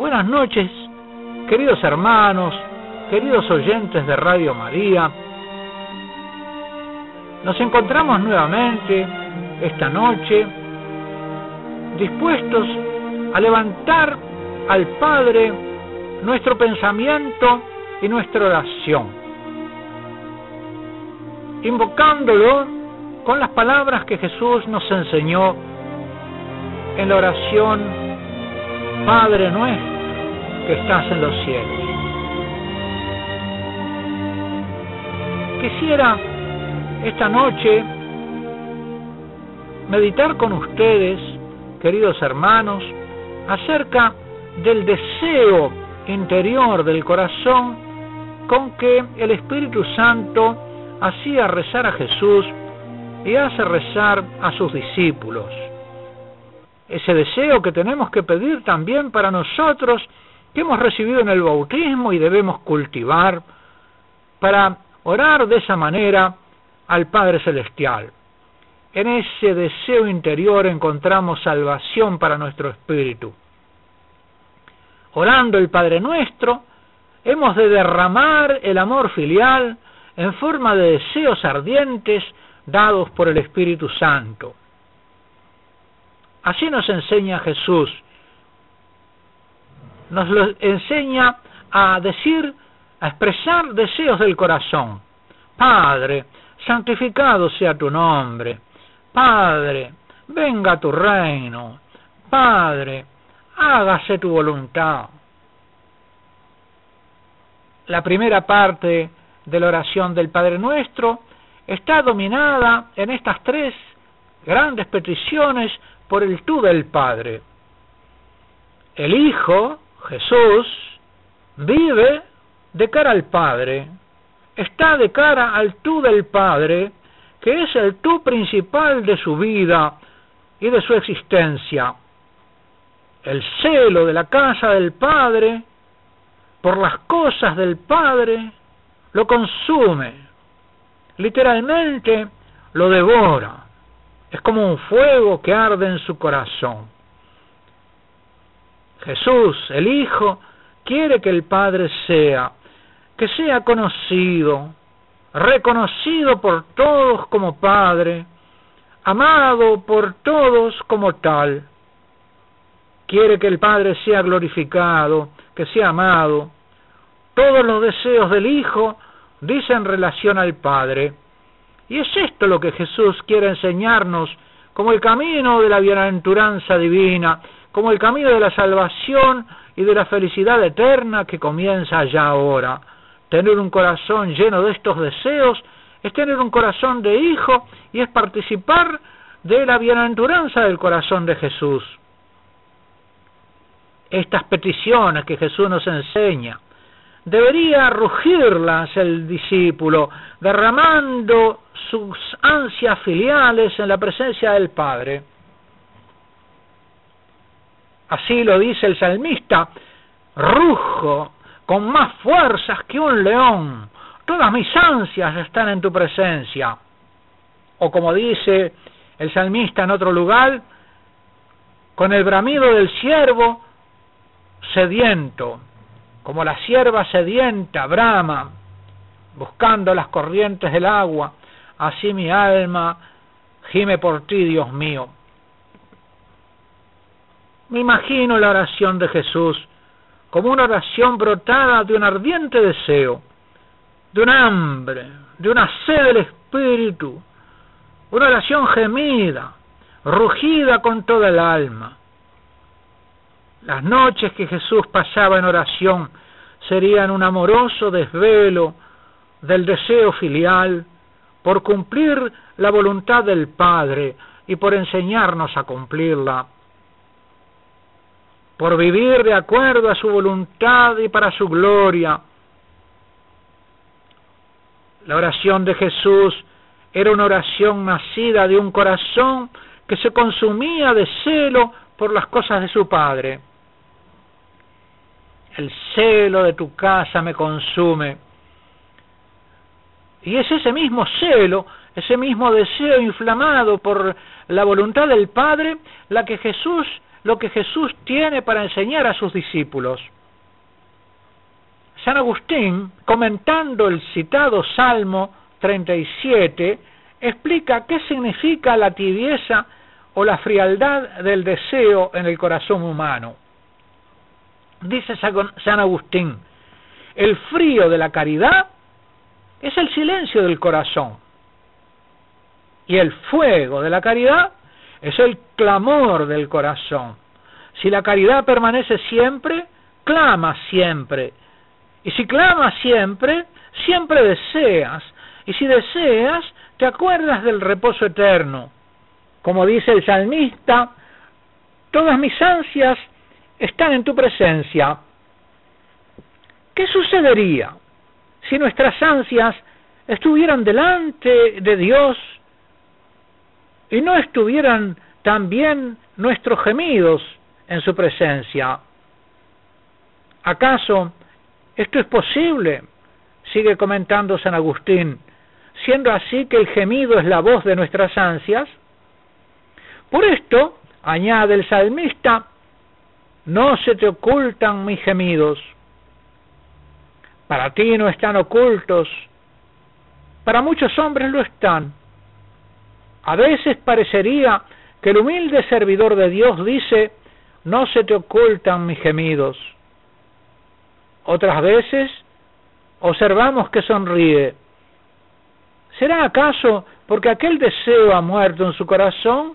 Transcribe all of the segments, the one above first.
Buenas noches, queridos hermanos, queridos oyentes de Radio María. Nos encontramos nuevamente esta noche dispuestos a levantar al Padre nuestro pensamiento y nuestra oración, invocándolo con las palabras que Jesús nos enseñó en la oración: Padre nuestro que estás en los cielos. Quisiera esta noche meditar con ustedes, queridos hermanos, acerca del deseo interior del corazón con que el Espíritu Santo hacía rezar a Jesús y hace rezar a sus discípulos. Ese deseo que tenemos que pedir también para nosotros, que hemos recibido en el bautismo y debemos cultivar para orar de esa manera al Padre Celestial. En ese deseo interior encontramos salvación para nuestro espíritu. Orando el Padre Nuestro, hemos de derramar el amor filial en forma de deseos ardientes dados por el Espíritu Santo. Así nos enseña Jesús. Nos lo enseña a decir, a expresar deseos del corazón. Padre, santificado sea tu nombre. Padre, venga tu reino. Padre, hágase tu voluntad. La primera parte de la oración del Padre Nuestro está dominada en estas tres grandes peticiones por el tú del Padre. El Hijo, Jesús, vive de cara al Padre, está de cara al tú del Padre, que es el tú principal de su vida y de su existencia. El celo de la casa del Padre por las cosas del Padre lo consume, literalmente lo devora. Es como un fuego que arde en su corazón. Jesús, el Hijo, quiere que el Padre sea conocido, reconocido por todos como Padre, amado por todos como tal. Quiere que el Padre sea glorificado, que sea amado. Todos los deseos del Hijo dicen relación al Padre. Y es esto lo que Jesús quiere enseñarnos como el camino de la bienaventuranza divina, como el camino de la salvación y de la felicidad eterna que comienza ya ahora. Tener un corazón lleno de estos deseos es tener un corazón de hijo y es participar de la bienaventuranza del corazón de Jesús. Estas peticiones que Jesús nos enseña, debería rugirlas el discípulo, derramando sus ansias filiales en la presencia del Padre. Así lo dice el salmista: rujo con más fuerzas que un león, todas mis ansias están en tu presencia. O como dice el salmista en otro lugar: con el bramido del ciervo sediento, como la cierva sedienta brama, buscando las corrientes del agua, así mi alma gime por ti, Dios mío. Me imagino la oración de Jesús como una oración brotada de un ardiente deseo, de un hambre, de una sed del Espíritu, una oración gemida, rugida con toda el alma. Las noches que Jesús pasaba en oración serían un amoroso desvelo del deseo filial por cumplir la voluntad del Padre y por enseñarnos a cumplirla, por vivir de acuerdo a su voluntad y para su gloria. La oración de Jesús era una oración nacida de un corazón que se consumía de celo por las cosas de su Padre. El celo de tu casa me consume. Y es ese mismo celo, ese mismo deseo inflamado por la voluntad del Padre, la que Jesús lo que Jesús tiene para enseñar a sus discípulos. San Agustín, comentando el citado Salmo 37, explica qué significa la tibieza o la frialdad del deseo en el corazón humano. Dice San Agustín: el frío de la caridad es el silencio del corazón, y el fuego de la caridad es el clamor del corazón. Si la caridad permanece siempre, clama siempre. Y si clamas siempre, siempre deseas. Y si deseas, te acuerdas del reposo eterno. Como dice el salmista: todas mis ansias están en tu presencia. ¿Qué sucedería si nuestras ansias estuvieran delante de Dios y no estuvieran también nuestros gemidos en su presencia? ¿Acaso esto es posible? Sigue comentando San Agustín, siendo así que el gemido es la voz de nuestras ansias. Por esto, añade el salmista, no se te ocultan mis gemidos. Para ti no están ocultos, para muchos hombres lo están. A veces parecería que el humilde servidor de Dios dice, no se te ocultan mis gemidos. Otras veces observamos que sonríe. ¿Será acaso porque aquel deseo ha muerto en su corazón?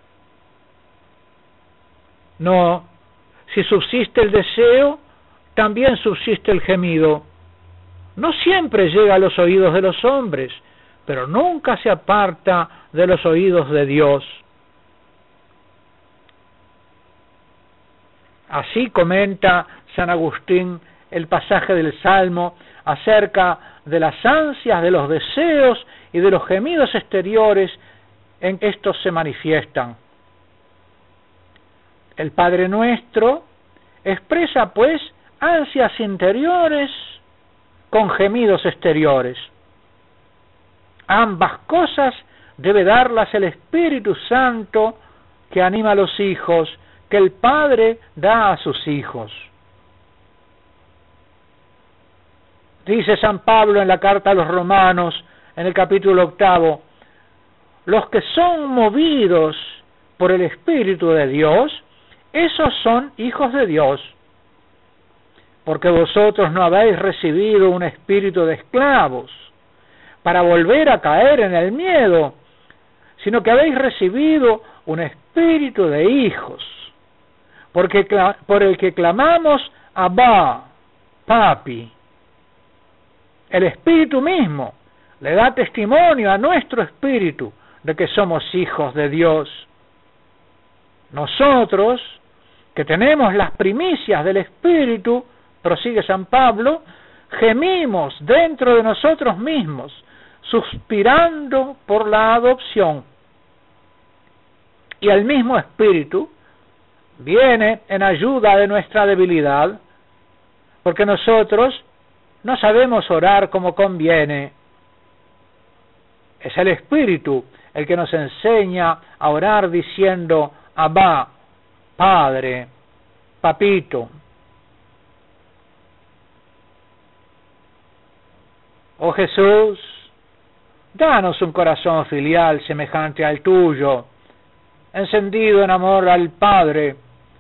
No, si subsiste el deseo, también subsiste el gemido. No siempre llega a los oídos de los hombres, pero nunca se aparta de los oídos de Dios. Así comenta San Agustín el pasaje del Salmo acerca de las ansias, de los deseos y de los gemidos exteriores en que estos se manifiestan. El Padre Nuestro expresa pues ansias interiores con gemidos exteriores. Ambas cosas debe darlas el Espíritu Santo que anima a los hijos, que el Padre da a sus hijos. Dice San Pablo en la carta a los Romanos, en el capítulo 8, los que son movidos por el Espíritu de Dios, esos son hijos de Dios. Porque vosotros no habéis recibido un espíritu de esclavos para volver a caer en el miedo, sino que habéis recibido un espíritu de hijos, por el que clamamos Abba, Papi. El Espíritu mismo le da testimonio a nuestro espíritu de que somos hijos de Dios. Nosotros, que tenemos las primicias del Espíritu, prosigue San Pablo, gemimos dentro de nosotros mismos, suspirando por la adopción. Y el mismo Espíritu viene en ayuda de nuestra debilidad, porque nosotros no sabemos orar como conviene. Es el Espíritu el que nos enseña a orar diciendo Abba, Padre, Papito. Oh Jesús, danos un corazón filial semejante al tuyo, encendido en amor al Padre.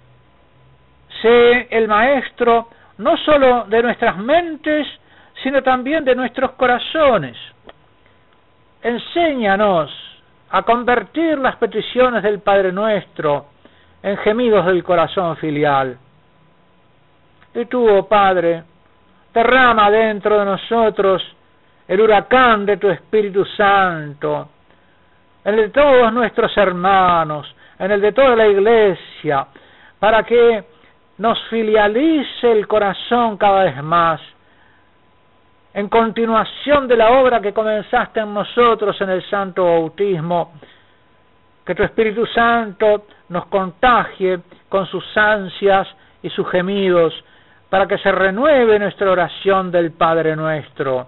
Sé el Maestro no solo de nuestras mentes, sino también de nuestros corazones. Enséñanos a convertir las peticiones del Padre Nuestro en gemidos del corazón filial. Y tú, oh Padre, derrama dentro de nosotros el huracán de tu Espíritu Santo, en el de todos nuestros hermanos, en el de toda la Iglesia, para que nos filialice el corazón cada vez más, en continuación de la obra que comenzaste en nosotros en el Santo Bautismo, que tu Espíritu Santo nos contagie con sus ansias y sus gemidos, para que se renueve nuestra oración del Padre Nuestro.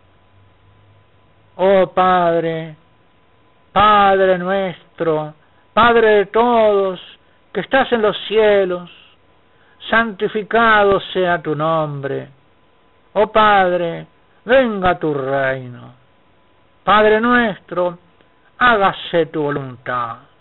Oh Padre, Padre nuestro, Padre de todos, que estás en los cielos, santificado sea tu nombre. Oh Padre, venga tu reino. Padre nuestro, hágase tu voluntad